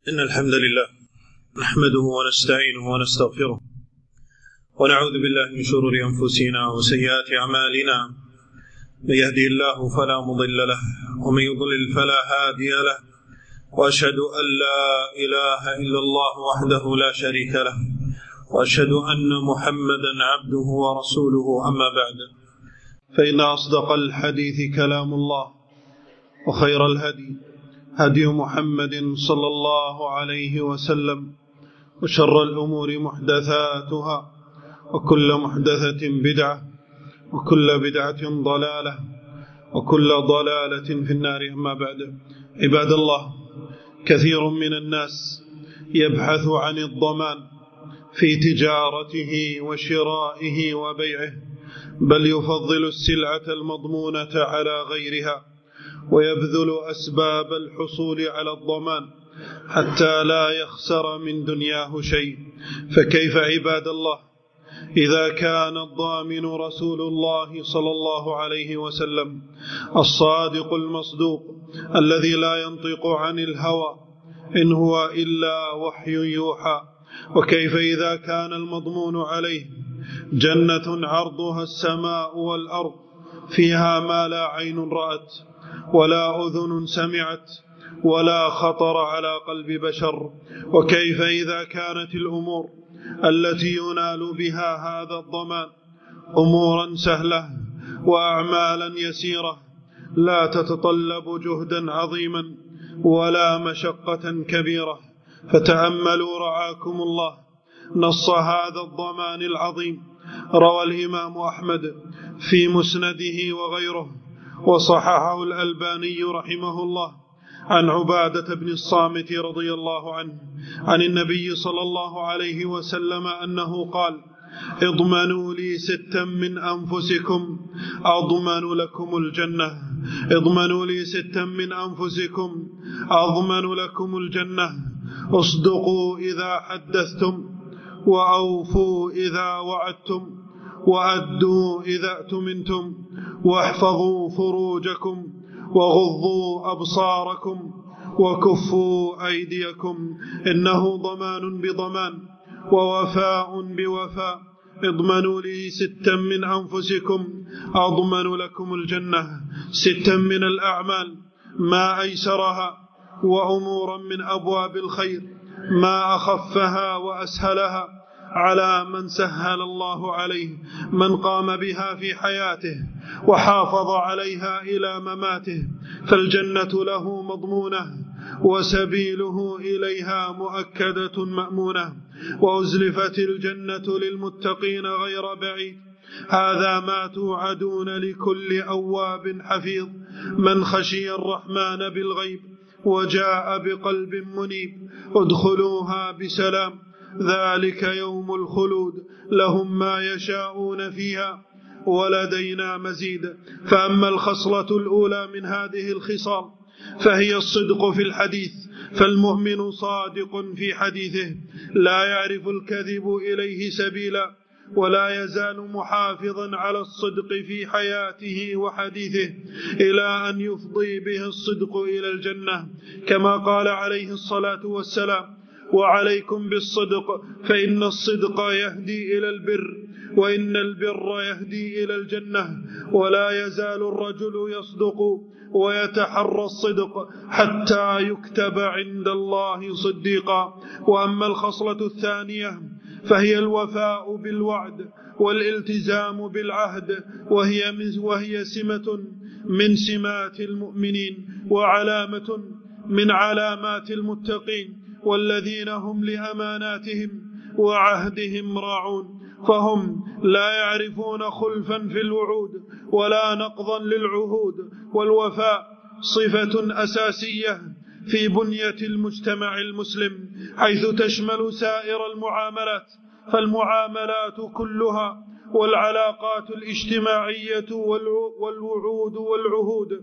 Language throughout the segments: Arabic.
إن الحمد لله نحمده ونستعينه ونستغفره ونعوذ بالله من شرور أنفسنا وسيئات أعمالنا. من يهدي الله فلا مضل له ومن يضلل فلا هادي له، وأشهد أن لا إله إلا الله وحده لا شريك له، وأشهد أن محمدا عبده ورسوله. أما بعد، فإن أصدق الحديث كلام الله، وخير الهدي هدي محمد صلى الله عليه وسلم، وشر الأمور محدثاتها، وكل محدثة بدعة، وكل بدعة ضلالة، وكل ضلالة في النار. أما بعد، عباد الله، كثير من الناس يبحث عن الضمان في تجارته وشرائه وبيعه، بل يفضل السلعة المضمونة على غيرها، ويبذل أسباب الحصول على الضمان حتى لا يخسر من دنياه شيء. فكيف عباد الله إذا كان الضامن رسول الله صلى الله عليه وسلم الصادق المصدوق الذي لا ينطق عن الهوى إن هو إلا وحي يوحى؟ وكيف إذا كان المضمون عليه جنة عرضها السماء والأرض، فيها ما لا عين رأت ولا أذن سمعت ولا خطر على قلب بشر؟ وكيف إذا كانت الأمور التي ينال بها هذا الضمان أمورا سهلة وأعمالا يسيرة لا تتطلب جهدا عظيما ولا مشقة كبيرة؟ فتأملوا رعاكم الله نص هذا الضمان العظيم. روى الإمام أحمد في مسنده وغيره، وصححه الألباني رحمه الله، عن عبادة بن الصامت رضي الله عنه عن النبي صلى الله عليه وسلم أنه قال: اضمنوا لي 6 من أنفسكم أضمن لكم الجنة. اضمنوا لي 6 من أنفسكم أضمن لكم الجنة: اصدقوا إذا حدثتم، وأوفوا إذا وعدتم، وأدوا إذا اؤتمنتم، واحفظوا فروجكم، وغضوا أبصاركم، وكفوا أيديكم. إنه ضمان بضمان ووفاء بوفاء. اضمنوا لي 6 من أنفسكم أضمن لكم الجنة. 6 من الأعمال ما أيسرها، وأمورا من أبواب الخير ما أخفها وأسهلها على من سهل الله عليه، من قام بها في حياته وحافظ عليها إلى مماته، فالجنة له مضمونة وسبيله إليها مؤكدة مأمونة. وأزلفت الجنة للمتقين غير بعيد. هذا ما توعدون لكل أواب حفيظ، من خشي الرحمن بالغيب وجاء بقلب منيب. ادخلوها بسلام، ذلك يوم الخلود، لهم ما يشاءون فيها ولدينا مزيد. فأما الخصلة الأولى من هذه الخصال فهي الصدق في الحديث، فالمؤمن صادق في حديثه، لا يعرف الكذب إليه سبيلا، ولا يزال محافظا على الصدق في حياته وحديثه إلى أن يفضي به الصدق إلى الجنة، كما قال عليه الصلاة والسلام: وعليكم بالصدق، فإن الصدق يهدي إلى البر، وإن البر يهدي إلى الجنة. ولا يزال الرجل يصدق ويتحرى الصدق حتى يكتب عند الله صديقا. وأما الخصلة الثانية فهي الوفاء بالوعد والالتزام بالعهد، وهي سمة من سمات المؤمنين، وعلامة من علامات المتقين، والذين هم لأماناتهم وعهدهم راعون. فهم لا يعرفون خلفا في الوعود ولا نقضا للعهود. والوفاء صفة أساسية في بنية المجتمع المسلم، حيث تشمل سائر المعاملات، فالمعاملات كلها والعلاقات الاجتماعية والوعود والعهود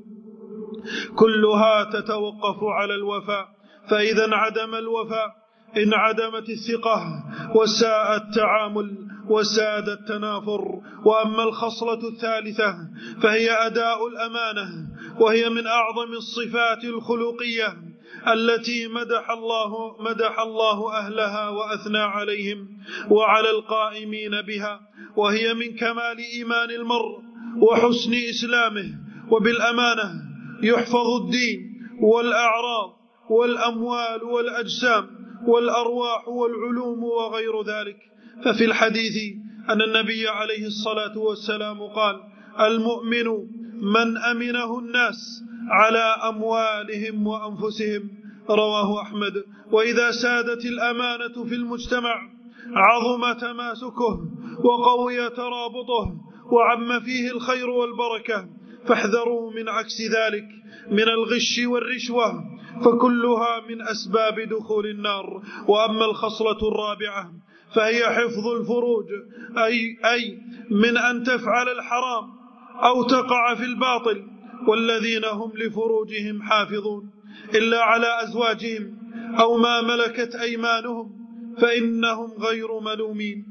كلها تتوقف على الوفاء. فإذا انعدم الوفاء انعدمت الثقة وساء التعامل وساد التنافر. وأما الخصلة الثالثة فهي أداء الأمانة، وهي من أعظم الصفات الخلقية التي مدح الله أهلها وأثنى عليهم وعلى القائمين بها، وهي من كمال إيمان المرء وحسن إسلامه. وبالأمانة يحفظ الدين والأعراض والأموال والأجسام والأرواح والعلوم وغير ذلك. ففي الحديث أن النبي عليه الصلاة والسلام قال: المؤمن من أمنه الناس على أموالهم وأنفسهم، رواه أحمد. وإذا سادت الأمانة في المجتمع عظم تماسكه وقوي ترابطه وعم فيه الخير والبركة، فاحذروا من عكس ذلك من الغش والرشوة، فكلها من أسباب دخول النار. وأما الخصلة الرابعة فهي حفظ الفروج، أي من أن تفعل الحرام أو تقع في الباطل، والذين هم لفروجهم حافظون إلا على أزواجهم أو ما ملكت أيمانهم فإنهم غير ملومين،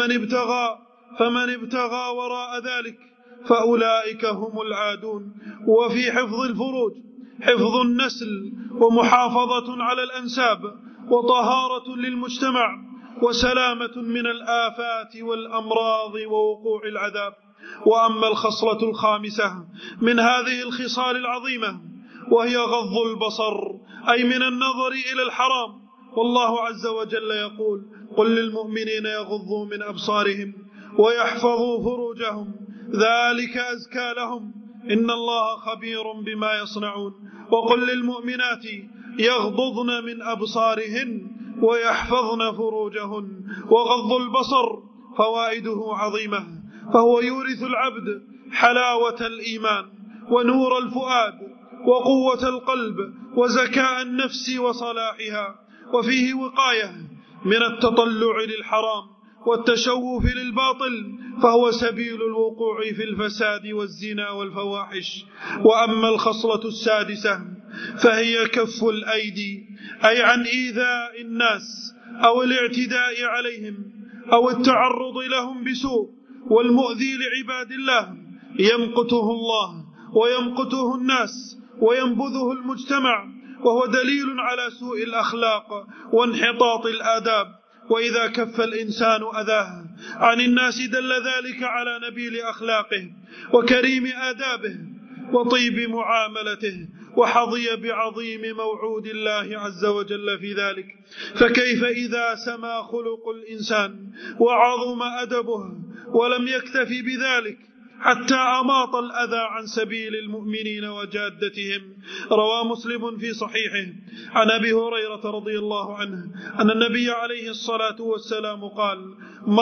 فمن ابتغى وراء ذلك فأولئك هم العادون. وفي حفظ الفروج حفظ النسل ومحافظة على الأنساب وطهارة للمجتمع وسلامة من الآفات والأمراض ووقوع العذاب. وأما الخصلة الخامسة من هذه الخصال العظيمة وهي غض البصر، أي من النظر إلى الحرام. والله عز وجل يقول: قل للمؤمنين يغضوا من أبصارهم ويحفظوا فروجهم ذلك أزكى لهم إن الله خبير بما يصنعون. وقل للمؤمنات يغضضن من أبصارهن ويحفظن فروجهن. وغض البصر فوائده عظيمة، فهو يورث العبد حلاوة الإيمان ونور الفؤاد وقوة القلب وزكاء النفس وصلاحها، وفيه وقاية من التطلع للحرام والتشوف للباطل، فهو سبيل الوقوع في الفساد والزنا والفواحش. وأما الخصلة السادسة فهي كف الأيدي، أي عن إيذاء الناس أو الاعتداء عليهم أو التعرض لهم بسوء. والمؤذي لعباد الله يمقته الله ويمقته الناس وينبذه المجتمع، وهو دليل على سوء الأخلاق وانحطاط الآداب. وإذا كف الإنسان أذاه عن الناس دل ذلك على نبيل أخلاقه وكريم آدابه وطيب معاملته، وحظي بعظيم موعود الله عز وجل في ذلك. فكيف إذا سما خلق الإنسان وعظم أدبه ولم يكتفي بذلك حتى أماط الأذى عن سبيل المؤمنين وجادتهم. روى مسلم في صحيحه عن أبي هريرة رضي الله عنه أن النبي عليه الصلاة والسلام قال: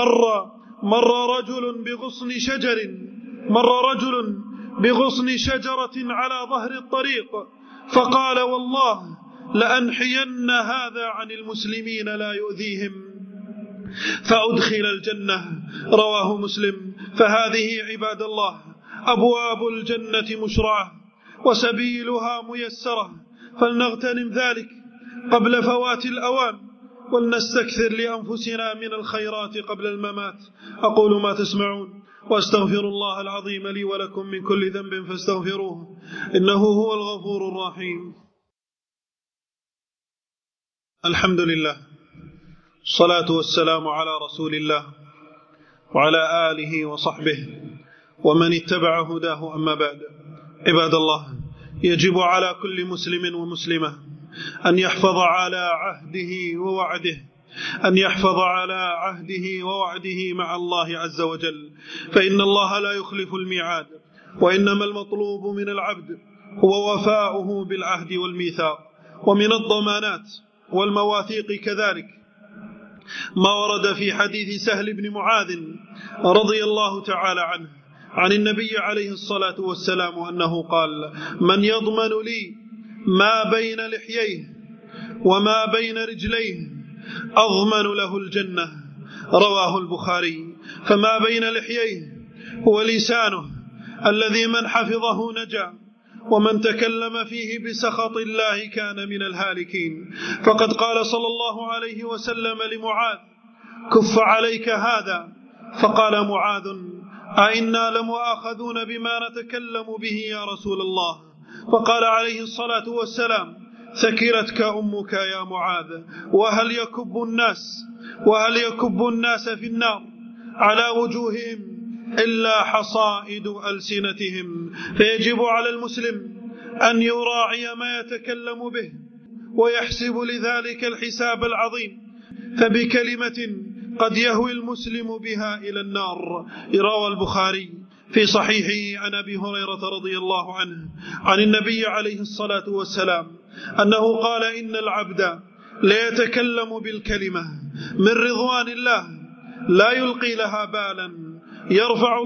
مر رجل بغصن شجرة على ظهر الطريق، فقال: والله لأنحين هذا عن المسلمين لا يؤذيهم، فأدخل الجنة. رواه مسلم. فهذه عباد الله أبواب الجنة مشرعة وسبيلها ميسرة، فلنغتنم ذلك قبل فوات الأوان، ولنستكثر لأنفسنا من الخيرات قبل الممات. أقول ما تسمعون وأستغفر الله العظيم لي ولكم من كل ذنب فاستغفروه إنه هو الغفور الرحيم. الحمد لله، الصلاة والسلام على رسول الله وعلى آله وصحبه ومن اتبع هداه. أما بعد، عباد الله، يجب على كل مسلم ومسلمة أن يحفظ على عهده ووعده مع الله عز وجل، فإن الله لا يخلف الميعاد، وإنما المطلوب من العبد هو وفاؤه بالعهد والميثاق. ومن الضمانات والمواثيق كذلك ما ورد في حديث سهل بن معاذ رضي الله تعالى عنه عن النبي عليه الصلاة والسلام أنه قال: من يضمن لي ما بين لحييه وما بين رجليه أضمن له الجنة. رواه البخاري. فما بين لحييه هو لسانه الذي من حفظه نجا، ومن تكلم فيه بسخط الله كان من الهالكين. فقد قال صلى الله عليه وسلم لمعاذ: كف عليك هذا. فقال معاذ: أئنا لمؤاخذون بما نتكلم به يا رسول الله؟ فقال عليه الصلاة والسلام: ثكلتك أمك يا معاذ. وهل يكب الناس في النار على وجوههم إلا حصائد ألسنتهم. فيجب على المسلم أن يراعي ما يتكلم به ويحسب لذلك الحساب العظيم، فبكلمة قد يهوي المسلم بها إلى النار. روى البخاري في صحيحه عن أبي هريرة رضي الله عنه عن النبي عليه الصلاة والسلام أنه قال: إن العبد ليتكلم بالكلمة من رضوان الله لا يلقي لها بالا يرفعه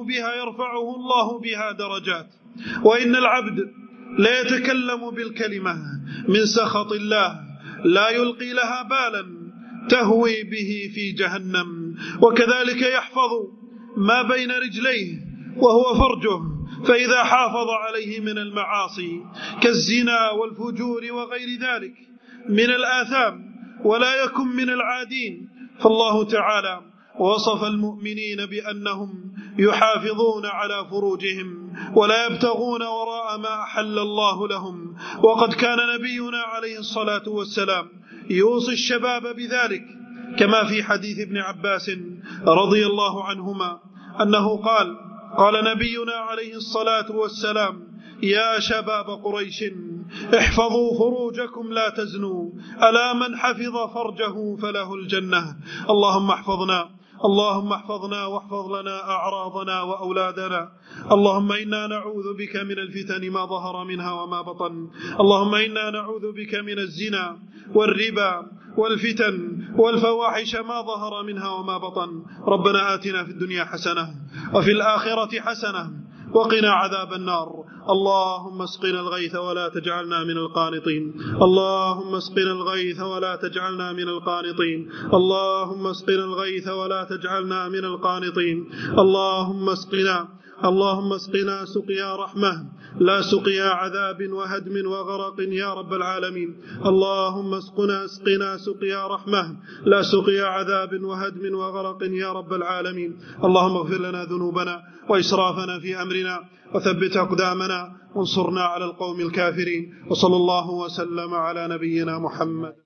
الله بها درجات، وإن العبد ليتكلم بالكلمة من سخط الله لا يلقي لها بالا تهوي به في جهنم. وكذلك يحفظ ما بين رجليه وهو فرجه، فإذا حافظ عليه من المعاصي كالزنا والفجور وغير ذلك من الآثام ولا يكن من العادين، فالله تعالى وصف المؤمنين بأنهم يحافظون على فروجهم ولا يبتغون وراء ما أحل الله لهم. وقد كان نبينا عليه الصلاة والسلام يوصي الشباب بذلك، كما في حديث ابن عباس رضي الله عنهما أنه قال نبينا عليه الصلاة والسلام: يا شباب قريش احفظوا فروجكم لا تزنوا، ألا من حفظ فرجه فله الجنة. اللهم احفظنا واحفظ لنا أعراضنا وأولادنا. اللهم إنا نعوذ بك من الفتن ما ظهر منها وما بطن. اللهم إنا نعوذ بك من الزنا والربا والفتن والفواحش ما ظهر منها وما بطن. ربنا آتنا في الدنيا حسنة وفي الآخرة حسنة وقنا عذاب النار. اللهم اسقنا الغيث ولا تجعلنا من القانطين. اللهم اسقنا الغيث ولا تجعلنا من القانطين. اللهم اسقنا الغيث ولا تجعلنا من القانطين. اللهم اسقنا سقيا رحمة لا سقيا عذاب وهدم وغرق يا رب العالمين. اللهم اسقنا سقيا رحمة لا سقيا عذاب وهدم وغرق يا رب العالمين. اللهم اغفر لنا ذنوبنا وإسرافنا في أمرنا وثبت أقدامنا وانصرنا على القوم الكافرين. وصلى الله وسلم على نبينا محمد.